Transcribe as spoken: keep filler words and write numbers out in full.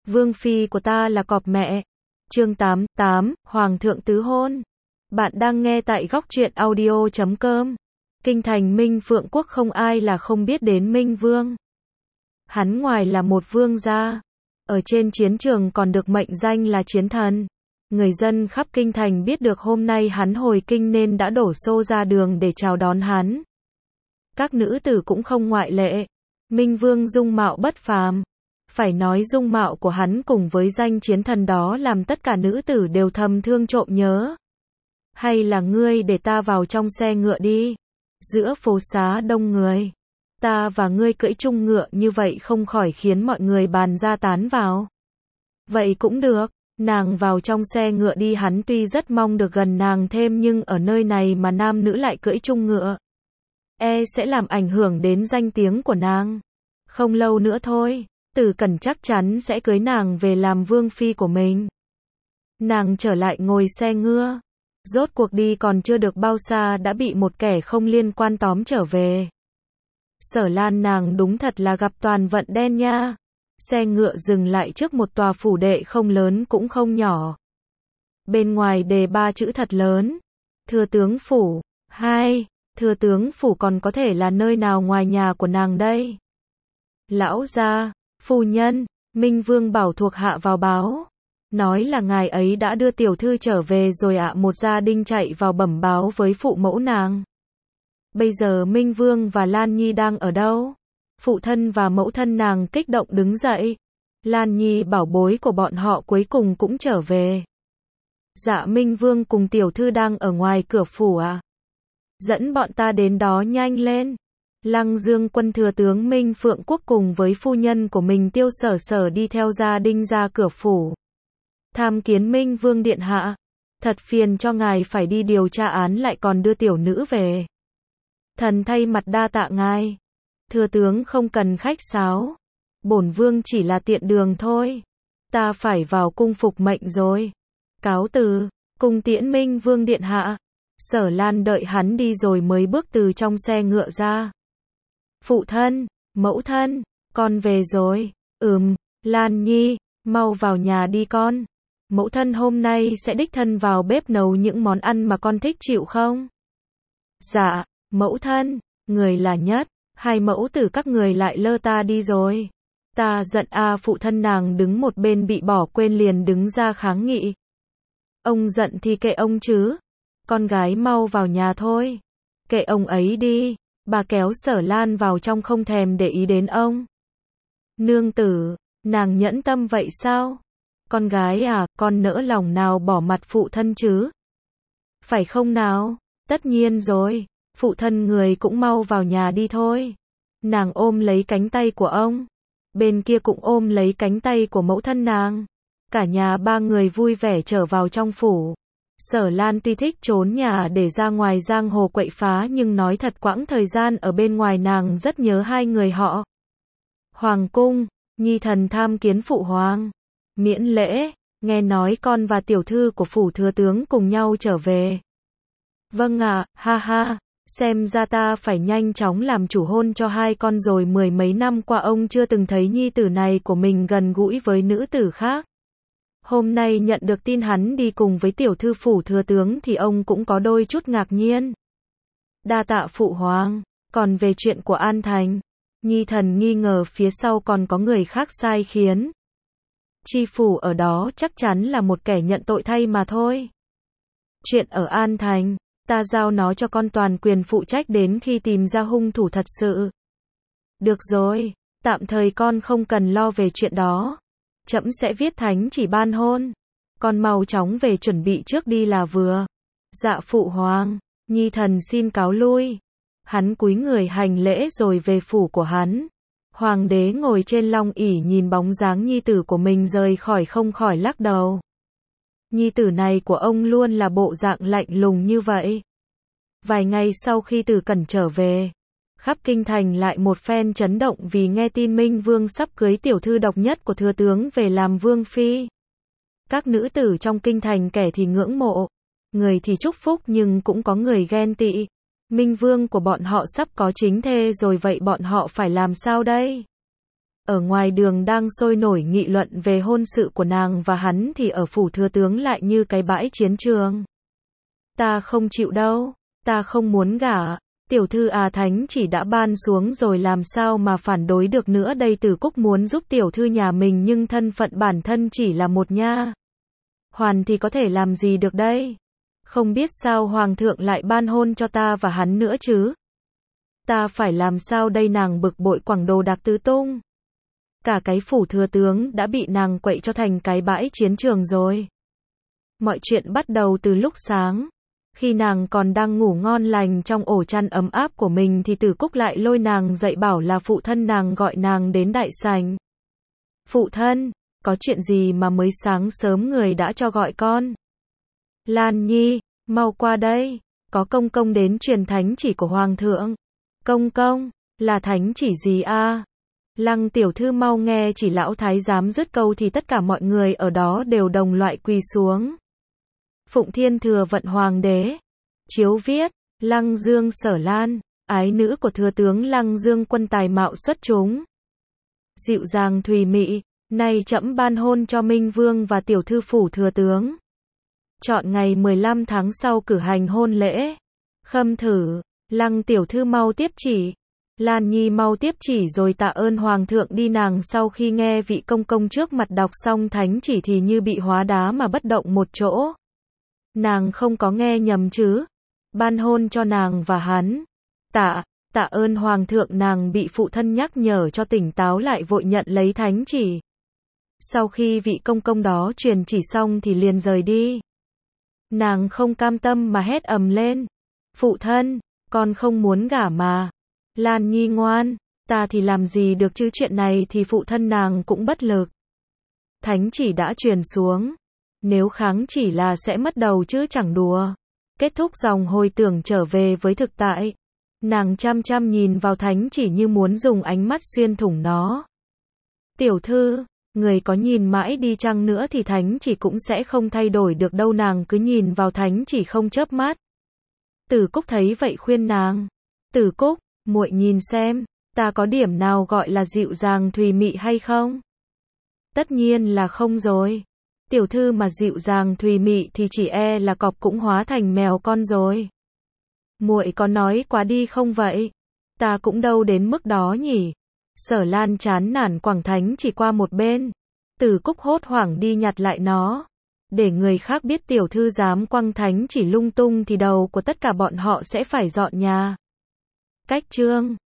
Vương phi của ta là cọp mẹ. Chương tám, tám, Hoàng thượng tứ hôn. Bạn đang nghe tại góc truyện audio chấm com. Kinh thành Minh Phượng quốc không ai là không biết đến Minh Vương. Hắn ngoài là một vương gia, ở trên chiến trường còn được mệnh danh là chiến thần. Người dân khắp kinh thành biết được hôm nay hắn hồi kinh nên đã đổ xô ra đường để chào đón hắn. Các nữ tử cũng không ngoại lệ. Minh Vương dung mạo bất phàm. Phải nói dung mạo của hắn cùng với danh chiến thần đó làm tất cả nữ tử đều thầm thương trộm nhớ. Hay là ngươi để ta vào trong xe ngựa đi. Giữa phố xá đông người, ta và ngươi cưỡi chung ngựa như vậy không khỏi khiến mọi người bàn ra tán vào. Vậy cũng được, nàng vào trong xe ngựa đi. Hắn tuy rất mong được gần nàng thêm nhưng ở nơi này mà nam nữ lại cưỡi chung ngựa, e sẽ làm ảnh hưởng đến danh tiếng của nàng. Không lâu nữa thôi, Tử Cẩn chắc chắn sẽ cưới nàng về làm vương phi của mình. Nàng trở lại ngồi xe ngựa. Rốt cuộc đi còn chưa được bao xa đã bị một kẻ không liên quan tóm trở về. Sở Lan nàng đúng thật là gặp toàn vận đen nha. Xe ngựa dừng lại trước một tòa phủ đệ không lớn cũng không nhỏ. Bên ngoài đề ba chữ thật lớn. Thừa tướng phủ. Hai, thừa tướng phủ còn có thể là nơi nào ngoài nhà của nàng đây? Lão gia, phu nhân, Minh Vương bảo thuộc hạ vào báo. Nói là ngài ấy đã đưa tiểu thư trở về rồi ạ. Một gia đình chạy vào bẩm báo với phụ mẫu nàng. Bây giờ Minh Vương và Lan Nhi đang ở đâu? Phụ thân và mẫu thân nàng kích động đứng dậy. Lan Nhi bảo bối của bọn họ cuối cùng cũng trở về. Dạ Minh Vương cùng tiểu thư đang ở ngoài cửa phủ à? Dẫn bọn ta đến đó nhanh lên. Lăng Dương quân thừa tướng Minh Phượng quốc cùng với phu nhân của mình Tiêu Sở Sở đi theo gia đình ra cửa phủ. Tham kiến Minh Vương điện hạ. Thật phiền cho ngài phải đi điều tra án lại còn đưa tiểu nữ về. Thần thay mặt đa tạ ngài. Thừa tướng không cần khách sáo. Bổn vương chỉ là tiện đường thôi. Ta phải vào cung phục mệnh rồi. Cáo từ, cung tiễn Minh Vương điện hạ. Sở Lan đợi hắn đi rồi mới bước từ trong xe ngựa ra. Phụ thân, mẫu thân, con về rồi. Ừm, Lan Nhi, mau vào nhà đi con. Mẫu thân hôm nay sẽ đích thân vào bếp nấu những món ăn mà con thích chịu không? Dạ, mẫu thân, người là nhất. Hai mẫu tử các người lại lơ ta đi rồi. Ta giận a. Phụ thân nàng đứng một bên bị bỏ quên liền đứng ra kháng nghị. Ông giận thì kệ ông chứ. Con gái mau vào nhà thôi. Kệ ông ấy đi. Bà kéo Sở Lan vào trong không thèm để ý đến ông. Nương tử, nàng nhẫn tâm vậy sao? Con gái à, con nỡ lòng nào bỏ mặt phụ thân chứ? Phải không nào? Tất nhiên rồi. Phụ thân người cũng mau vào nhà đi thôi. Nàng ôm lấy cánh tay của ông. Bên kia cũng ôm lấy cánh tay của mẫu thân nàng. Cả nhà ba người vui vẻ trở vào trong phủ. Sở Lan tuy thích trốn nhà để ra ngoài giang hồ quậy phá nhưng nói thật quãng thời gian ở bên ngoài nàng rất nhớ hai người họ. Hoàng cung, nhi thần tham kiến phụ hoàng. Miễn lễ, nghe nói con và tiểu thư của phủ thừa tướng cùng nhau trở về. Vâng ạ, à, ha ha, xem ra ta phải nhanh chóng làm chủ hôn cho hai con rồi. Mười mấy năm qua ông chưa từng thấy nhi tử này của mình gần gũi với nữ tử khác. Hôm nay nhận được tin hắn đi cùng với tiểu thư phủ thừa tướng thì ông cũng có đôi chút ngạc nhiên. Đa tạ phụ hoàng. Còn về chuyện của An Thành, nhi thần nghi ngờ phía sau còn có người khác sai khiến. Chi phủ ở đó chắc chắn là một kẻ nhận tội thay mà thôi. Chuyện ở An Thành, ta giao nó cho con toàn quyền phụ trách đến khi tìm ra hung thủ thật sự. Được rồi, tạm thời con không cần lo về chuyện đó. Trẫm sẽ viết thánh chỉ ban hôn. Con mau chóng về chuẩn bị trước đi là vừa. Dạ phụ hoàng, nhi thần xin cáo lui. Hắn cúi người hành lễ rồi về phủ của hắn. Hoàng đế ngồi trên long ỷ nhìn bóng dáng nhi tử của mình rời khỏi không khỏi lắc đầu. Nhi tử này của ông luôn là bộ dạng lạnh lùng như vậy. Vài ngày sau khi Tử Cẩn trở về, khắp kinh thành lại một phen chấn động vì nghe tin Minh Vương sắp cưới tiểu thư độc nhất của thừa tướng về làm vương phi. Các nữ tử trong kinh thành kẻ thì ngưỡng mộ, người thì chúc phúc nhưng cũng có người ghen tị. Minh Vương của bọn họ sắp có chính thê rồi vậy bọn họ phải làm sao đây? Ở ngoài đường đang sôi nổi nghị luận về hôn sự của nàng và hắn thì ở phủ thừa tướng lại như cái bãi chiến trường. Ta không chịu đâu, ta không muốn gả. Tiểu thư à, thánh chỉ đã ban xuống rồi làm sao mà phản đối được nữa đây. Từ Cúc muốn giúp tiểu thư nhà mình nhưng thân phận bản thân chỉ là một nha hoàn thì có thể làm gì được đây. Không biết sao hoàng thượng lại ban hôn cho ta và hắn nữa chứ. Ta phải làm sao đây, nàng bực bội quẳng đồ đạc tứ tung. Cả cái phủ thừa tướng đã bị nàng quậy cho thành cái bãi chiến trường rồi. Mọi chuyện bắt đầu từ lúc sáng. Khi nàng còn đang ngủ ngon lành trong ổ chăn ấm áp của mình thì Tử Cúc lại lôi nàng dậy bảo là phụ thân nàng gọi nàng đến đại sảnh. Phụ thân, có chuyện gì mà mới sáng sớm người đã cho gọi con? Lan Nhi, mau qua đây, có công công đến truyền thánh chỉ của hoàng thượng. Công công, là thánh chỉ gì a? Lăng tiểu thư mau nghe chỉ. Lão thái giám dứt câu thì tất cả mọi người ở đó đều đồng loại quỳ xuống. Phụng thiên thừa vận hoàng đế. Chiếu viết, Lăng Dương Sở Lan, ái nữ của thừa tướng Lăng Dương Quân tài mạo xuất chúng. Dịu dàng thùy mị, nay trẫm ban hôn cho Minh Vương và tiểu thư phủ thừa tướng. Chọn ngày mười lăm tháng sau cử hành hôn lễ. Khâm thử, Lăng tiểu thư mau tiếp chỉ. Lan Nhi mau tiếp chỉ rồi tạ ơn hoàng thượng đi. Nàng sau khi nghe vị công công trước mặt đọc xong thánh chỉ thì như bị hóa đá mà bất động một chỗ. Nàng không có nghe nhầm chứ? Ban hôn cho nàng và hắn. Tạ, tạ ơn hoàng thượng. Nàng bị phụ thân nhắc nhở cho tỉnh táo lại vội nhận lấy thánh chỉ. Sau khi vị công công đó truyền chỉ xong thì liền rời đi. Nàng không cam tâm mà hét ầm lên. Phụ thân, con không muốn gả mà. Lan Nhi ngoan, ta thì làm gì được chứ, chuyện này thì phụ thân nàng cũng bất lực. Thánh chỉ đã truyền xuống. Nếu kháng chỉ là sẽ mất đầu chứ chẳng đùa. Kết thúc dòng hồi tưởng trở về với thực tại. Nàng chăm chăm nhìn vào thánh chỉ như muốn dùng ánh mắt xuyên thủng nó. Tiểu thư, người có nhìn mãi đi chăng nữa thì thánh chỉ cũng sẽ không thay đổi được đâu. Nàng cứ nhìn vào thánh chỉ không chớp mắt. Tử Cúc thấy vậy khuyên nàng. Tử Cúc, muội nhìn xem, ta có điểm nào gọi là dịu dàng thùy mị hay không? Tất nhiên là không rồi. Tiểu thư mà dịu dàng thùy mị thì chỉ e là cọp cũng hóa thành mèo con rồi. Muội có nói quá đi không vậy? Ta cũng đâu đến mức đó nhỉ. Sở Lan chán nản quẳng thánh chỉ qua một bên. Tử Cúc hốt hoảng đi nhặt lại nó. Để người khác biết tiểu thư dám quăng thánh chỉ lung tung thì đầu của tất cả bọn họ sẽ phải dọn nhà. Cách chương